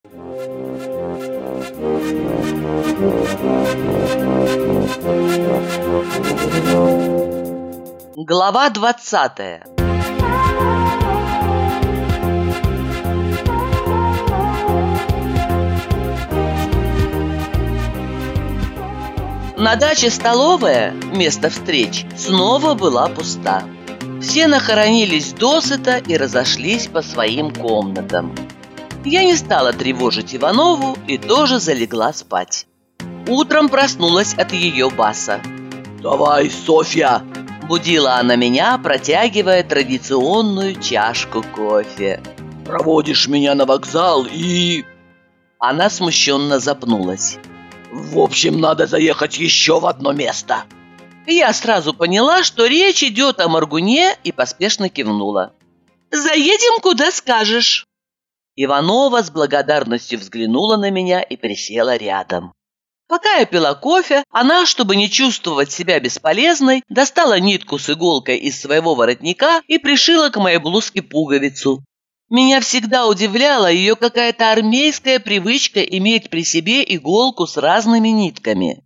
Глава 20. На даче столовая, место встреч, снова была пуста. Все нахоронились досыта и разошлись по своим комнатам. Я не стала тревожить Иванову и тоже залегла спать. Утром проснулась от ее баса. «Давай, Софья!» – будила она меня, протягивая традиционную чашку кофе. «Проводишь меня на вокзал и...» Она смущенно запнулась. «В общем, надо заехать еще в одно место». Я сразу поняла, что речь идет о Моргуне, и поспешно кивнула. «Заедем, куда скажешь». Иванова с благодарностью взглянула на меня и присела рядом. Пока я пила кофе, она, чтобы не чувствовать себя бесполезной, достала нитку с иголкой из своего воротника и пришила к моей блузке пуговицу. Меня всегда удивляла ее какая-то армейская привычка иметь при себе иголку с разными нитками.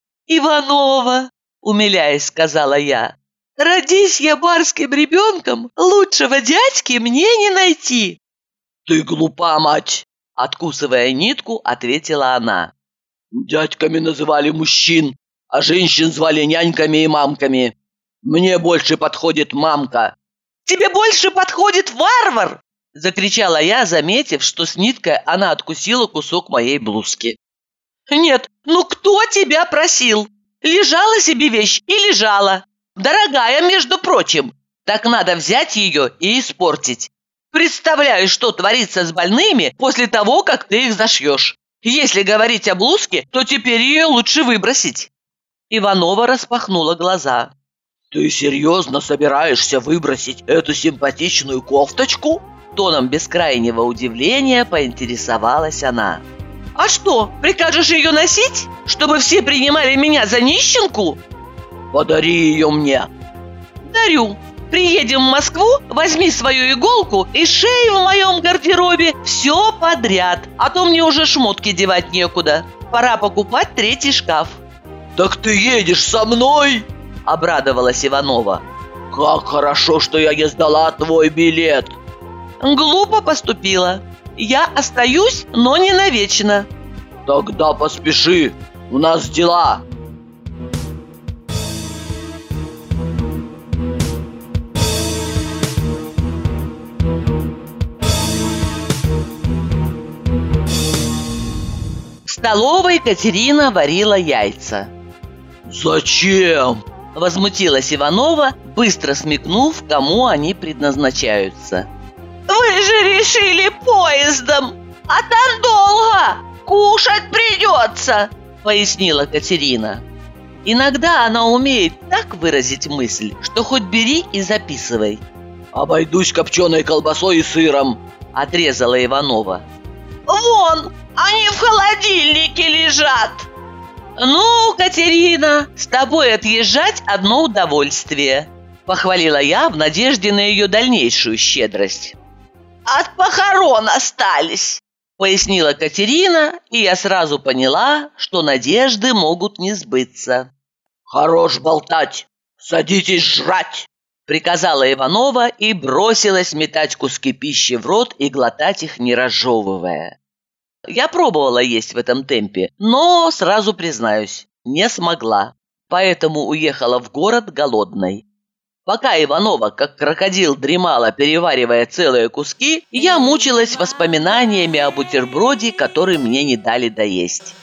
«Иванова!» – умиляясь, сказала я. «Родись я барским ребенком, лучшего дядьки мне не найти!» «Ты глупа, мать!» – откусывая нитку, ответила она. «Дядьками называли мужчин, а женщин звали няньками и мамками. Мне больше подходит мамка». «Тебе больше подходит варвар!» – закричала я, заметив, что с ниткой она откусила кусок моей блузки. «Нет, ну кто тебя просил? Лежала себе вещь и лежала. Дорогая, между прочим. Так надо взять ее и испортить. Представляю, что творится с больными после того, как ты их зашьешь. Если говорить о блузке, то теперь ее лучше выбросить». Иванова распахнула глаза. «Ты серьезно собираешься выбросить эту симпатичную кофточку?» Тоном бескрайнего удивления поинтересовалась она. «А что, прикажешь ее носить, чтобы все принимали меня за нищенку?» «Подари ее мне». «Дарю. Приедем в Москву, возьми свою иголку и шей в моем гардеробе все подряд, а то мне уже шмотки девать некуда. Пора покупать третий шкаф». «Так ты едешь со мной?» – обрадовалась Иванова. «Как хорошо, что я не сдала твой билет». «Глупо поступила. Я остаюсь, но не навечно». «Тогда поспеши, у нас дела». В столовой Катерина варила яйца. «Зачем?» – возмутилась Иванова, быстро смекнув, кому они предназначаются. «Вы же решили поездом, а там долго, кушать придется», – пояснила Катерина. Иногда она умеет так выразить мысль, что хоть бери и записывай. «Обойдусь копченой колбасой и сыром», – отрезала Иванова. «Вон, они в холодильнике лежат». «Ну, Катерина, с тобой отъезжать одно удовольствие», – похвалила я в надежде на ее дальнейшую щедрость. «От похорон остались», – пояснила Катерина, и я сразу поняла, что надежды могут не сбыться. «Хорош болтать, садитесь жрать», – приказала Иванова и бросилась метать куски пищи в рот и глотать их, не разжевывая. Я пробовала есть в этом темпе, но, сразу признаюсь, не смогла, поэтому уехала в город голодной. Пока Иванова, как крокодил, дремала, переваривая целые куски, я мучилась воспоминаниями о бутерброде, который мне не дали доесть.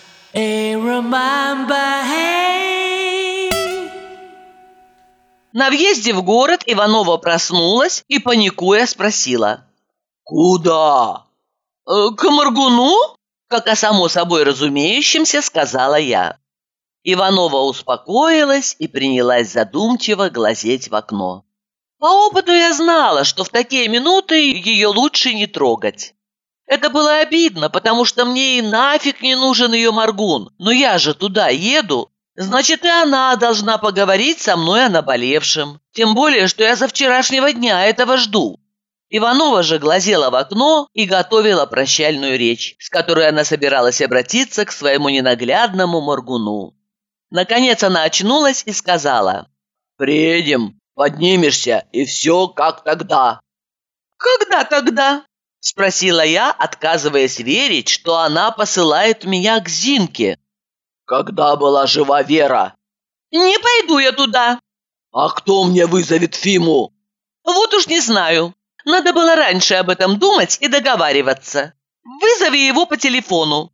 На въезде в город Иванова проснулась и, паникуя, спросила: «Куда?» «К Моргуну?» – как о само собой разумеющемся сказала я. Иванова успокоилась и принялась задумчиво глазеть в окно. По опыту я знала, что в такие минуты ее лучше не трогать. Это было обидно, потому что мне и нафиг не нужен ее Моргун, но я же туда еду, значит, и она должна поговорить со мной о наболевшем. Тем более, что я со вчерашнего дня этого жду. Иванова же глазела в окно и готовила прощальную речь, с которой она собиралась обратиться к своему ненаглядному Моргуну. Наконец она очнулась и сказала: «Приедем, поднимешься, и все как тогда». «Когда тогда?» – спросила я, отказываясь верить, что она посылает меня к Зинке. «Когда была жива Вера». «Не пойду я туда». «А кто мне вызовет Фиму?» «Вот уж не знаю. Надо было раньше об этом думать и договариваться. Вызови его по телефону».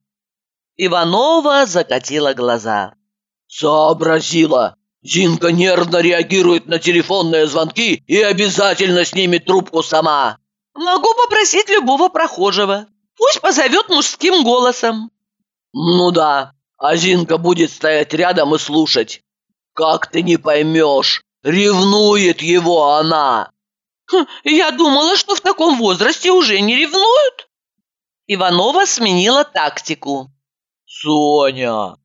Иванова закатила глаза. «Сообразила. Зинка нервно реагирует на телефонные звонки и обязательно снимет трубку сама». «Могу попросить любого прохожего. Пусть позовет мужским голосом». «Ну да, а Зинка будет стоять рядом и слушать. Как ты не поймешь, ревнует его она». «Я думала, что в таком возрасте уже не ревнуют». Иванова сменила тактику. «Соня,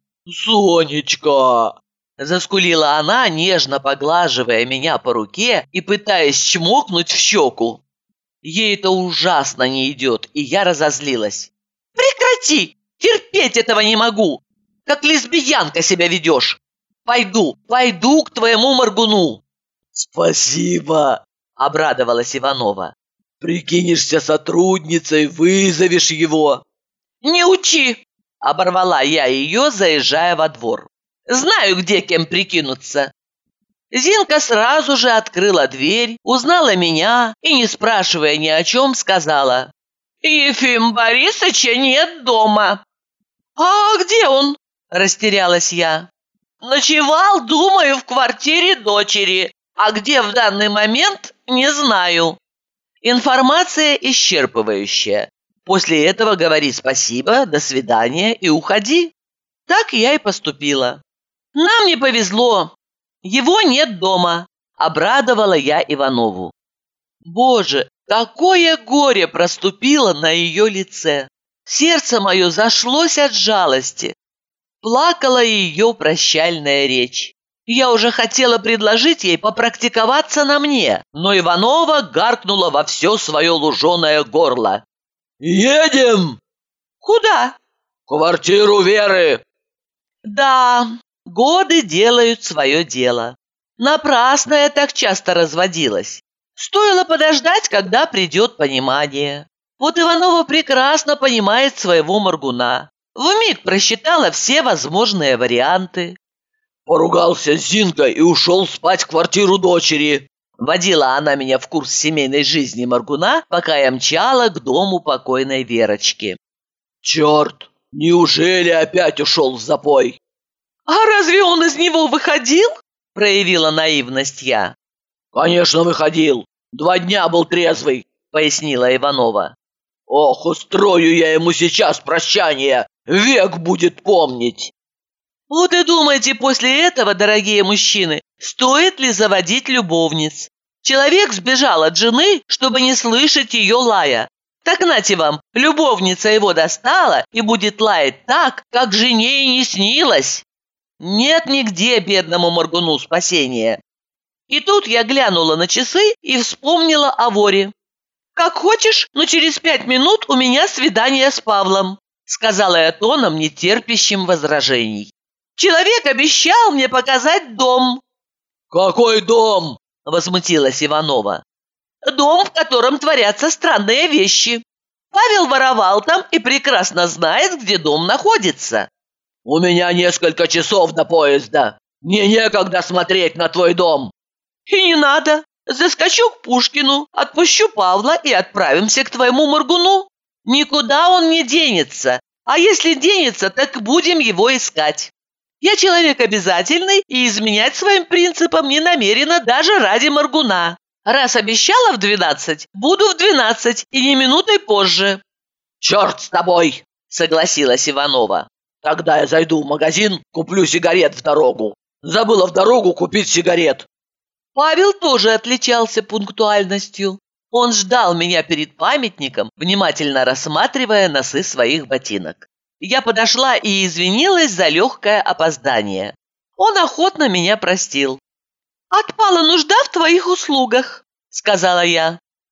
Сонечка!» Заскулила она, нежно поглаживая меня по руке и пытаясь чмокнуть в щеку. Ей это ужасно не идет, и я разозлилась. «Прекрати! Терпеть этого не могу! Как лесбиянка себя ведешь! Пойду к твоему Моргуну!» «Спасибо!» – обрадовалась Иванова. «Прикинешься сотрудницей, вызовешь его». «Не учи!» – оборвала я ее, заезжая во двор. «Знаю, где кем прикинуться». Зинка сразу же открыла дверь, узнала меня и, не спрашивая ни о чем, сказала: «Ефим Борисовича нет дома». «А где он?» – растерялась я. «Ночевал, думаю, в квартире дочери, а где в данный момент, не знаю». Информация исчерпывающая. После этого говори спасибо, до свидания и уходи. Так я и поступила. Нам не повезло. Его нет дома, обрадовала я Иванову. Боже, какое горе проступило на ее лице. Сердце мое зашлось от жалости. Плакала ее прощальная речь. Я уже хотела предложить ей попрактиковаться на мне, но Иванова гаркнула во все свое луженое горло. «Едем!» «Куда?» «В квартиру Веры!» Да, годы делают свое дело. Напрасно я так часто разводилась. Стоило подождать, когда придет понимание. Вот Иванова прекрасно понимает своего Моргуна. Вмиг просчитала все возможные варианты. Поругался с Зинкой и ушел спать в квартиру дочери. Водила она меня в курс семейной жизни Моргуна, пока я мчала к дому покойной Верочки. Черт, неужели опять ушел в запой? «А разве он из него выходил?» – проявила наивность я. «Конечно, выходил. 2 дня был трезвый», – пояснила Иванова. «Ох, устрою я ему сейчас прощание, век будет помнить». Вот и думайте после этого, дорогие мужчины, стоит ли заводить любовниц. Человек сбежал от жены, чтобы не слышать ее лая. Так нате вам, любовница его достала и будет лаять так, как жене и не снилось. Нет нигде бедному Моргуну спасения. И тут я глянула на часы и вспомнила о воре. «Как хочешь, но через 5 минут у меня свидание с Павлом», сказала я тоном, не терпящим возражений. «Человек обещал мне показать дом». «Какой дом?» – возмутилась Иванова. «Дом, в котором творятся странные вещи. Павел воровал там и прекрасно знает, где дом находится». «У меня несколько часов до поезда. Мне некогда смотреть на твой дом». «И не надо. Заскочу к Пушкину, отпущу Павла и отправимся к твоему Моргуну. Никуда он не денется, а если денется, так будем его искать. Я человек обязательный и изменять своим принципам не намерена даже ради Моргуна. Раз обещала в 12, буду в 12 и не минутой позже». «Черт с тобой!» – согласилась Иванова. «Тогда я зайду в магазин, куплю сигарет в дорогу. Забыла в дорогу купить сигарет». Павел тоже отличался пунктуальностью. Он ждал меня перед памятником, внимательно рассматривая носы своих ботинок. Я подошла и извинилась за легкое опоздание. Он охотно меня простил. «Отпала нужда в твоих услугах», — сказала я. «В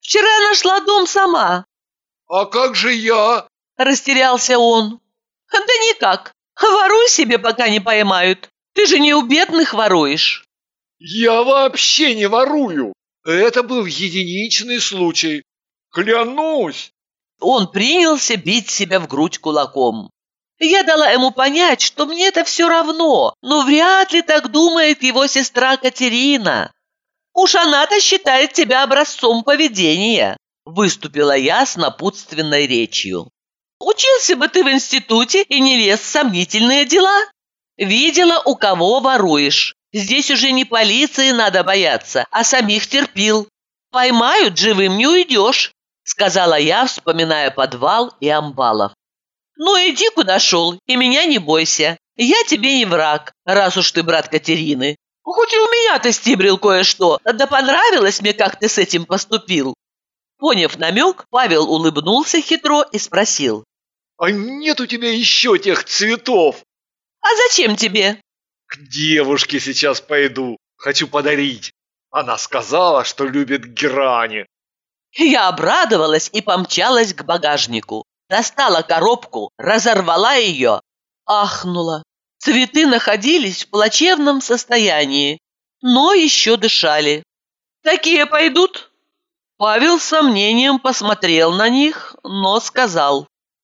Вчера нашла дом сама». А как же я? Растерялся он. «Да никак. Воруй себе, пока не поймают. Ты же не у бедных воруешь». Я вообще не ворую. Это был единичный случай. Клянусь. Он принялся бить себя в грудь кулаком. Я дала ему понять, что мне это все равно, но вряд ли так думает его сестра Катерина. «Уж она-то считает тебя образцом поведения», – выступила я с напутственной речью. «Учился бы ты в институте и не лез в сомнительные дела. Видела, у кого воруешь. Здесь уже не полиции надо бояться, а самих терпил. Поймают, живым не уйдешь», – сказала я, вспоминая подвал и амбалов. «Ну иди, куда шел, и меня не бойся. Я тебе не враг, раз уж ты брат Катерины. Хоть и у меня-то стибрил кое-что, да понравилось мне, как ты с этим поступил». Поняв намек, Павел улыбнулся хитро и спросил: А нет у тебя еще тех цветов? «А зачем тебе?» К девушке сейчас пойду. Хочу подарить. Она сказала, что любит герани. Я обрадовалась и помчалась к багажнику. Достала коробку, разорвала ее, ахнула. Цветы находились в плачевном состоянии, но еще дышали. «Такие пойдут?» Павел с сомнением посмотрел на них, но сказал: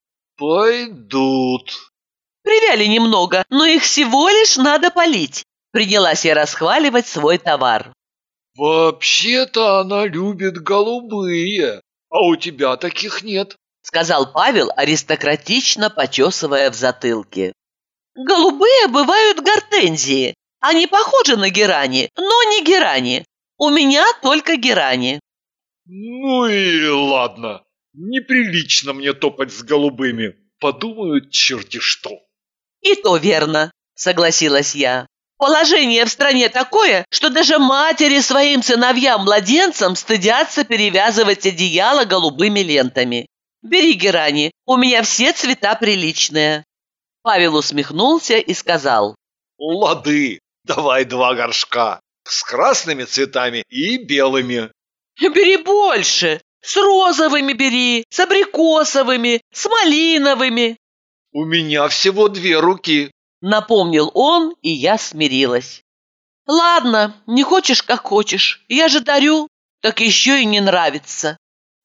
Пойдут. «Привяли немного, но их всего лишь надо полить». Принялась я расхваливать свой товар. Вообще-то она любит голубые, а у тебя таких нет. Сказал Павел, аристократично почесывая в затылке. «Голубые бывают гортензии. Они похожи на герани, но не герани. У меня только герани». Ну и ладно. Неприлично мне топать с голубыми. Подумают черти что. «И то верно», — согласилась я. «Положение в стране такое, что даже матери своим сыновьям-младенцам стыдятся перевязывать одеяло голубыми лентами. Бери герани, у меня все цвета приличные». Павел усмехнулся и сказал: Лады, давай 2 горшка. С красными цветами и белыми. «Бери больше, с розовыми бери, с абрикосовыми, с малиновыми», У меня всего 2 руки. напомнил он, и я смирилась. «Ладно, не хочешь, как хочешь, я же дарю, так еще и не нравится».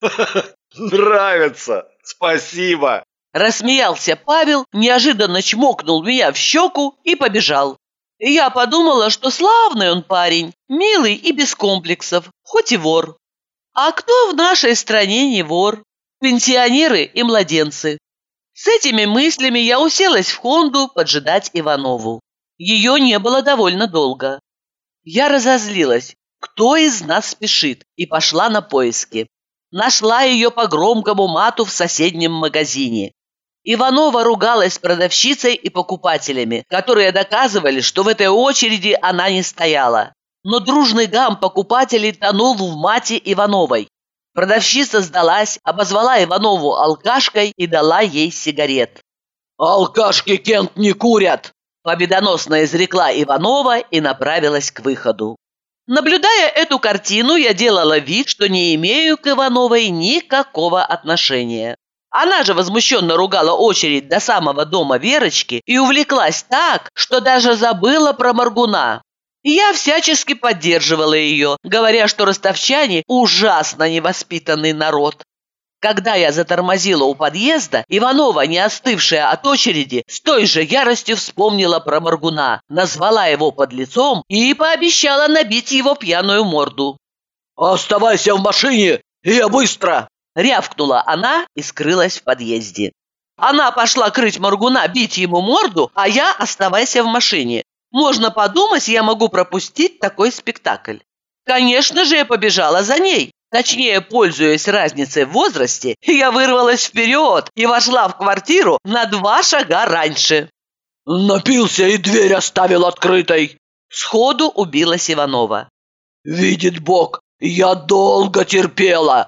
Нравится. Спасибо. Рассмеялся Павел, неожиданно чмокнул меня в щеку и побежал. Я подумала, что славный он парень, милый и без комплексов, хоть и вор. А кто в нашей стране не вор? Пенсионеры и младенцы. С этими мыслями я уселась в Хонду поджидать Иванову. Ее не было довольно долго. Я разозлилась, кто из нас спешит, и пошла на поиски. Нашла ее по громкому мату в соседнем магазине. Иванова ругалась с продавщицей и покупателями, которые доказывали, что в этой очереди она не стояла. Но дружный гам покупателей тонул в мате Ивановой. Продавщица сдалась, обозвала Иванову алкашкой и дала ей сигарет. Алкашки, Кент, не курят. Победоносно изрекла Иванова и направилась к выходу. Наблюдая эту картину, я делала вид, что не имею к Ивановой никакого отношения. Она же возмущенно ругала очередь до самого дома Верочки и увлеклась так, что даже забыла про Моргуна. Я всячески поддерживала ее, говоря, что ростовчане – ужасно невоспитанный народ. Когда я затормозила у подъезда, Иванова, не остывшая от очереди, с той же яростью вспомнила про Моргуна, назвала его подлецом и пообещала набить его пьяную морду. Оставайся в машине, и я быстро. Рявкнула она и скрылась в подъезде. Она пошла крыть Моргуна, бить ему морду, а я оставайся в машине. Можно подумать, я могу пропустить такой спектакль. Конечно же, я побежала за ней. Точнее, пользуясь разницей в возрасте, я вырвалась вперед и вошла в квартиру на 2 шага раньше. Напился и дверь оставил открытой. Сходу убилась Иванова. Видит Бог, я долго терпела.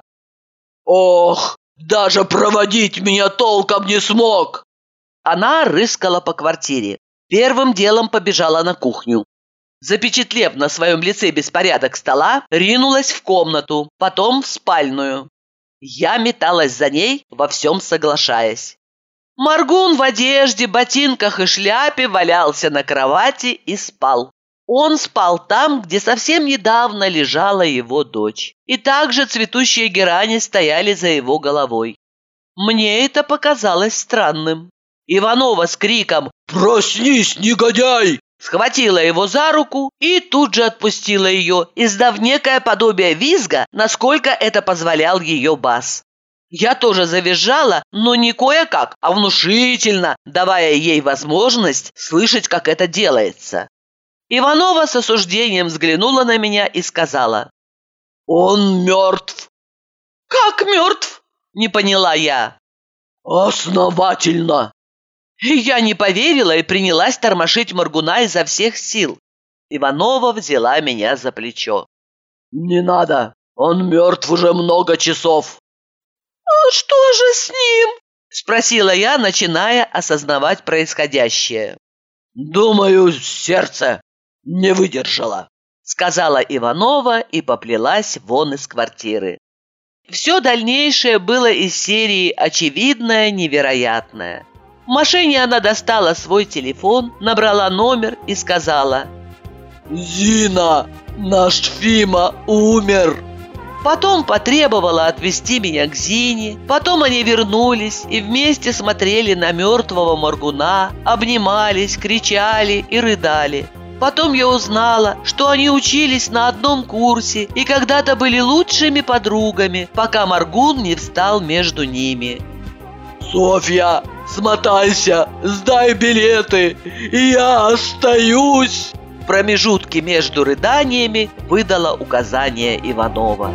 Ох, даже проводить меня толком не смог. Она рыскала по квартире. Первым делом побежала на кухню. Запечатлев на своем лице беспорядок стола, ринулась в комнату, потом в спальную. Я металась за ней, во всем соглашаясь. Моргун в одежде, ботинках и шляпе валялся на кровати и спал. Он спал там, где совсем недавно лежала его дочь. И также цветущие герани стояли за его головой. Мне это показалось странным. Иванова с криком «Проснись, негодяй!» схватила его за руку и тут же отпустила ее, издав некое подобие визга, насколько это позволял ее бас. Я тоже завизжала, но не кое-как, а внушительно, давая ей возможность слышать, как это делается. Иванова с осуждением взглянула на меня и сказала: «Он мертв». «Как мертв?» – не поняла я. «Основательно». Я не поверила и принялась тормошить Моргуна изо всех сил. Иванова взяла меня за плечо. «Не надо, он мертв уже много часов». «А что же с ним?» – спросила я, начиная осознавать происходящее. «Думаю, сердце не выдержало», – сказала Иванова и поплелась вон из квартиры. Все дальнейшее было из серии «Очевидное невероятное». В машине она достала свой телефон, набрала номер и сказала: «Зина, наш Фима умер». Потом потребовала отвезти меня к Зине. Потом они вернулись и вместе смотрели на мертвого Моргуна, обнимались, кричали и рыдали. Потом я узнала, что они учились на одном курсе и когда-то были лучшими подругами, пока Моргун не встал между ними. «Софья, смотайся, сдай билеты, я остаюсь!» В промежутке между рыданиями выдала указание Иванова.